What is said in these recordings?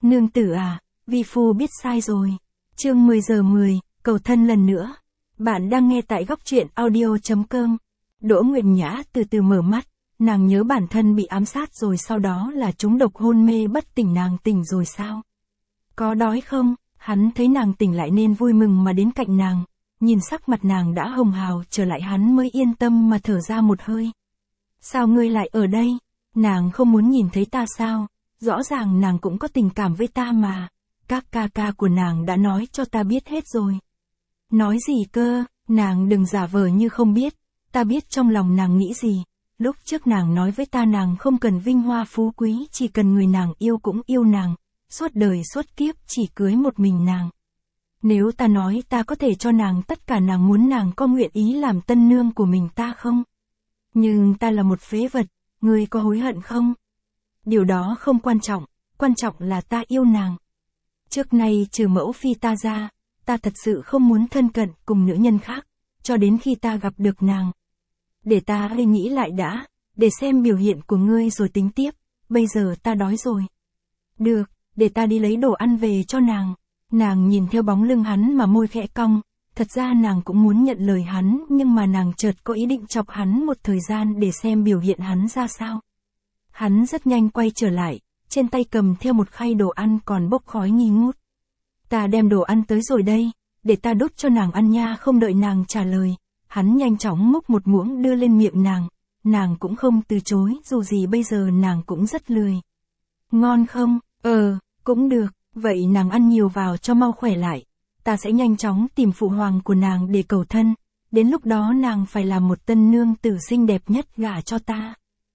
Nương tử à, vi phu biết sai rồi. Chương 10 giờ 10, cầu thân lần nữa. Bạn đang nghe tại góc truyện audio.com. Đỗ Nguyệt Nhã từ từ mở mắt, nàng nhớ bản thân bị ám sát rồi sau đó là trúng độc hôn mê bất tỉnh, nàng tỉnh rồi sao? Có đói không? Hắn thấy nàng tỉnh lại nên vui mừng mà đến cạnh nàng, nhìn sắc mặt nàng đã hồng hào trở lại hắn mới yên tâm mà thở ra một hơi. Sao ngươi lại ở đây? Nàng không muốn nhìn thấy ta sao? Rõ ràng nàng cũng có tình cảm với ta mà. Các ca ca của nàng đã nói cho ta biết hết rồi. Nói gì cơ? Nàng đừng giả vờ như không biết. Ta biết trong lòng nàng nghĩ gì. Lúc trước nàng nói với ta nàng không cần vinh hoa phú quý, chỉ cần người nàng yêu cũng yêu nàng. Suốt đời suốt kiếp chỉ cưới một mình nàng. Nếu ta nói ta có thể cho nàng tất cả nàng muốn, nàng có nguyện ý làm tân nương của mình ta không? Nhưng ta là một phế vật, ngươi có hối hận không? Điều đó không quan trọng là ta yêu nàng. Trước nay trừ mẫu phi ta ra, ta thật sự không muốn thân cận cùng nữ nhân khác, cho đến khi ta gặp được nàng. Để ta nghĩ lại đã, để xem biểu hiện của ngươi rồi tính tiếp, bây giờ ta đói rồi. Được, để ta đi lấy đồ ăn về cho nàng. Nàng nhìn theo bóng lưng hắn mà môi khẽ cong, thật ra nàng cũng muốn nhận lời hắn nhưng mà nàng chợt có ý định chọc hắn một thời gian để xem biểu hiện hắn ra sao. Hắn rất nhanh quay trở lại, trên tay cầm theo một khay đồ ăn còn bốc khói nghi ngút. Ta đem đồ ăn tới rồi đây, để ta đút cho nàng ăn nha. Không đợi nàng trả lời, hắn nhanh chóng múc một muỗng đưa lên miệng nàng cũng không từ chối, dù gì bây giờ nàng cũng rất lười. Ngon không? Cũng được, vậy nàng ăn nhiều vào cho mau khỏe lại. Ta sẽ nhanh chóng tìm phụ hoàng của nàng để cầu thân, đến lúc đó nàng phải làm một tân nương tử xinh đẹp nhất gả cho ta.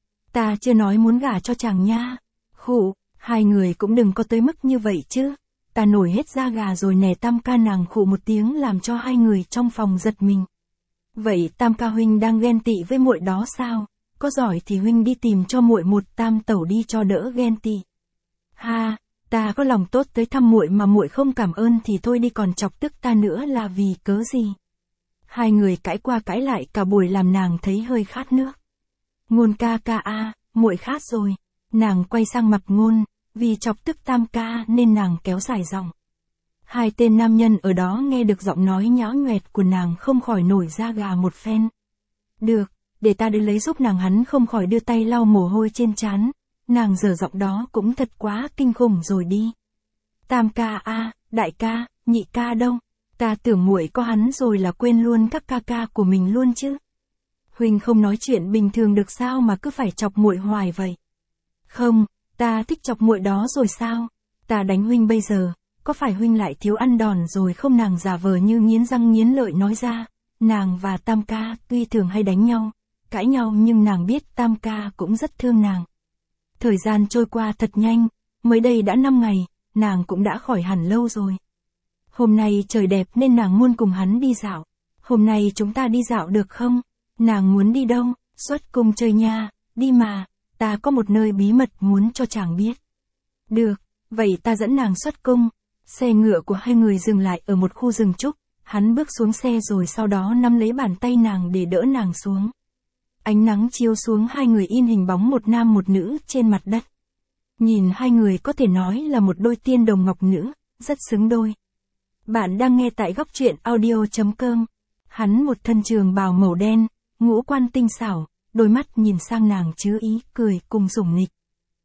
Ta chưa nói muốn gả cho chàng nha. Khụ, hai người cũng đừng có tới mức như vậy chứ. Ta nổi hết da gà rồi nè. Tam ca, nàng khụ một tiếng làm cho hai người trong phòng giật mình. Vậy Tam ca huynh đang ghen tị với muội đó sao? Có giỏi thì huynh đi tìm cho muội một tam tẩu đi cho đỡ ghen tị. Ha, ta có lòng tốt tới thăm muội mà muội không cảm ơn thì thôi đi, còn chọc tức ta nữa là vì cớ gì? Hai người cãi qua cãi lại cả buổi làm nàng thấy hơi khát nước. Ngôn ca ca a, muội khát rồi. Nàng quay sang mặt Ngôn, vì chọc tức Tam ca nên nàng kéo dài giọng. Hai tên nam nhân ở đó nghe được giọng nói nhão nhoẹt của nàng không khỏi nổi da gà một phen. Được, để ta đi lấy giúp nàng. Hắn không khỏi đưa tay lau mồ hôi trên trán. Nàng dở giọng đó cũng thật quá kinh khủng rồi đi. Tam ca a, đại ca, nhị ca đâu? Ta tưởng muội có hắn rồi là quên luôn các ca ca của mình luôn chứ. Huynh không nói chuyện bình thường được sao mà cứ phải chọc muội hoài vậy? Không, ta thích chọc muội đó rồi sao? Ta đánh huynh bây giờ, có phải huynh lại thiếu ăn đòn rồi không? Nàng giả vờ như nghiến răng nghiến lợi nói ra. Nàng và Tam ca tuy thường hay đánh nhau, cãi nhau nhưng nàng biết Tam ca cũng rất thương nàng. Thời gian trôi qua thật nhanh, mới đây đã 5 ngày, nàng cũng đã khỏi hẳn lâu rồi. Hôm nay trời đẹp nên nàng muốn cùng hắn đi dạo. Hôm nay chúng ta đi dạo được không? Nàng muốn đi đâu? Xuất cung chơi nha. Đi mà, ta có một nơi bí mật muốn cho chàng biết. Được, vậy ta dẫn nàng xuất cung. Xe ngựa của hai người dừng lại ở một khu rừng trúc. Hắn bước xuống xe rồi sau đó nắm lấy bàn tay nàng để đỡ nàng xuống. Ánh nắng chiếu xuống, hai người in hình bóng một nam một nữ trên mặt đất. Nhìn hai người có thể nói là một đôi tiên đồng ngọc nữ, rất xứng đôi. Bạn đang nghe tại góc truyện audio.com. Hắn một thân trường bào màu đen, ngũ quan tinh xảo, đôi mắt nhìn sang nàng chứa ý cười cùng sủng nịch.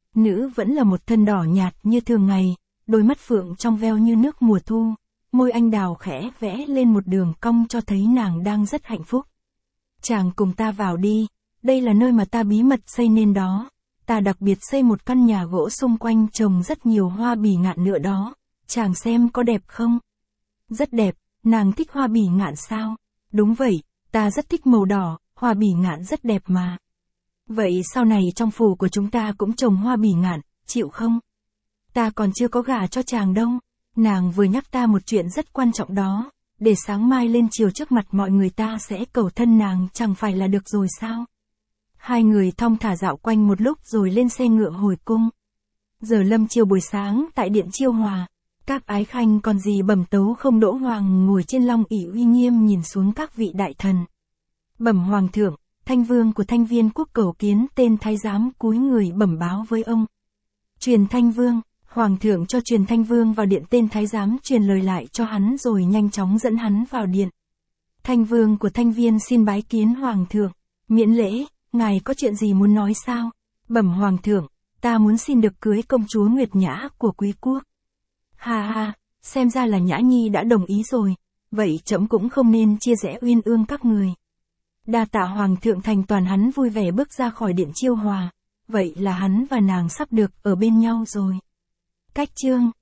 Nữ vẫn là một thân đỏ nhạt như thường ngày, đôi mắt phượng trong veo như nước mùa thu, môi anh đào khẽ vẽ lên một đường cong cho thấy nàng đang rất hạnh phúc. Chàng cùng ta vào đi, đây là nơi mà ta bí mật xây nên đó. Ta đặc biệt xây một căn nhà gỗ xung quanh trồng rất nhiều hoa bỉ ngạn nữa đó. Chàng xem có đẹp không? Rất đẹp, nàng thích hoa bỉ ngạn sao? Đúng vậy, ta rất thích màu đỏ, hoa bỉ ngạn rất đẹp mà. Vậy sau này trong phủ của chúng ta cũng trồng hoa bỉ ngạn, chịu không? Ta còn chưa có gả cho chàng đâu. Nàng vừa nhắc ta một chuyện rất quan trọng đó. Để sáng mai lên chiều trước mặt mọi người ta sẽ cầu thân nàng, chẳng phải là được rồi sao? Hai người thong thả dạo quanh một lúc rồi lên xe ngựa hồi cung. Giờ lâm chiều buổi sáng tại điện Chiêu Hòa, các ái khanh còn gì bẩm tấu không. Đỗ Hoàng ngồi trên long ỷ uy nghiêm nhìn xuống các vị đại thần. Bẩm Hoàng thượng, Thanh Vương của Thanh Viên quốc cầu kiến. Tên thái giám cúi người bẩm báo với ông. Truyền Thanh Vương. Hoàng thượng cho truyền Thanh Vương vào điện, tên thái giám truyền lời lại cho hắn rồi nhanh chóng dẫn hắn vào điện. Thanh Vương của Thanh Viên xin bái kiến Hoàng thượng. Miễn lễ, ngài có chuyện gì muốn nói sao? Bẩm Hoàng thượng, ta muốn xin được cưới công chúa Nguyệt Nhã của quý quốc. Ha ha, xem ra là Nhã Nhi đã đồng ý rồi, vậy trẫm cũng không nên chia rẽ uyên ương các người. Đa tạ Hoàng thượng thành toàn, hắn vui vẻ bước ra khỏi điện chiêu hòa. Vậy là hắn và nàng sắp được ở bên nhau rồi. Cách chương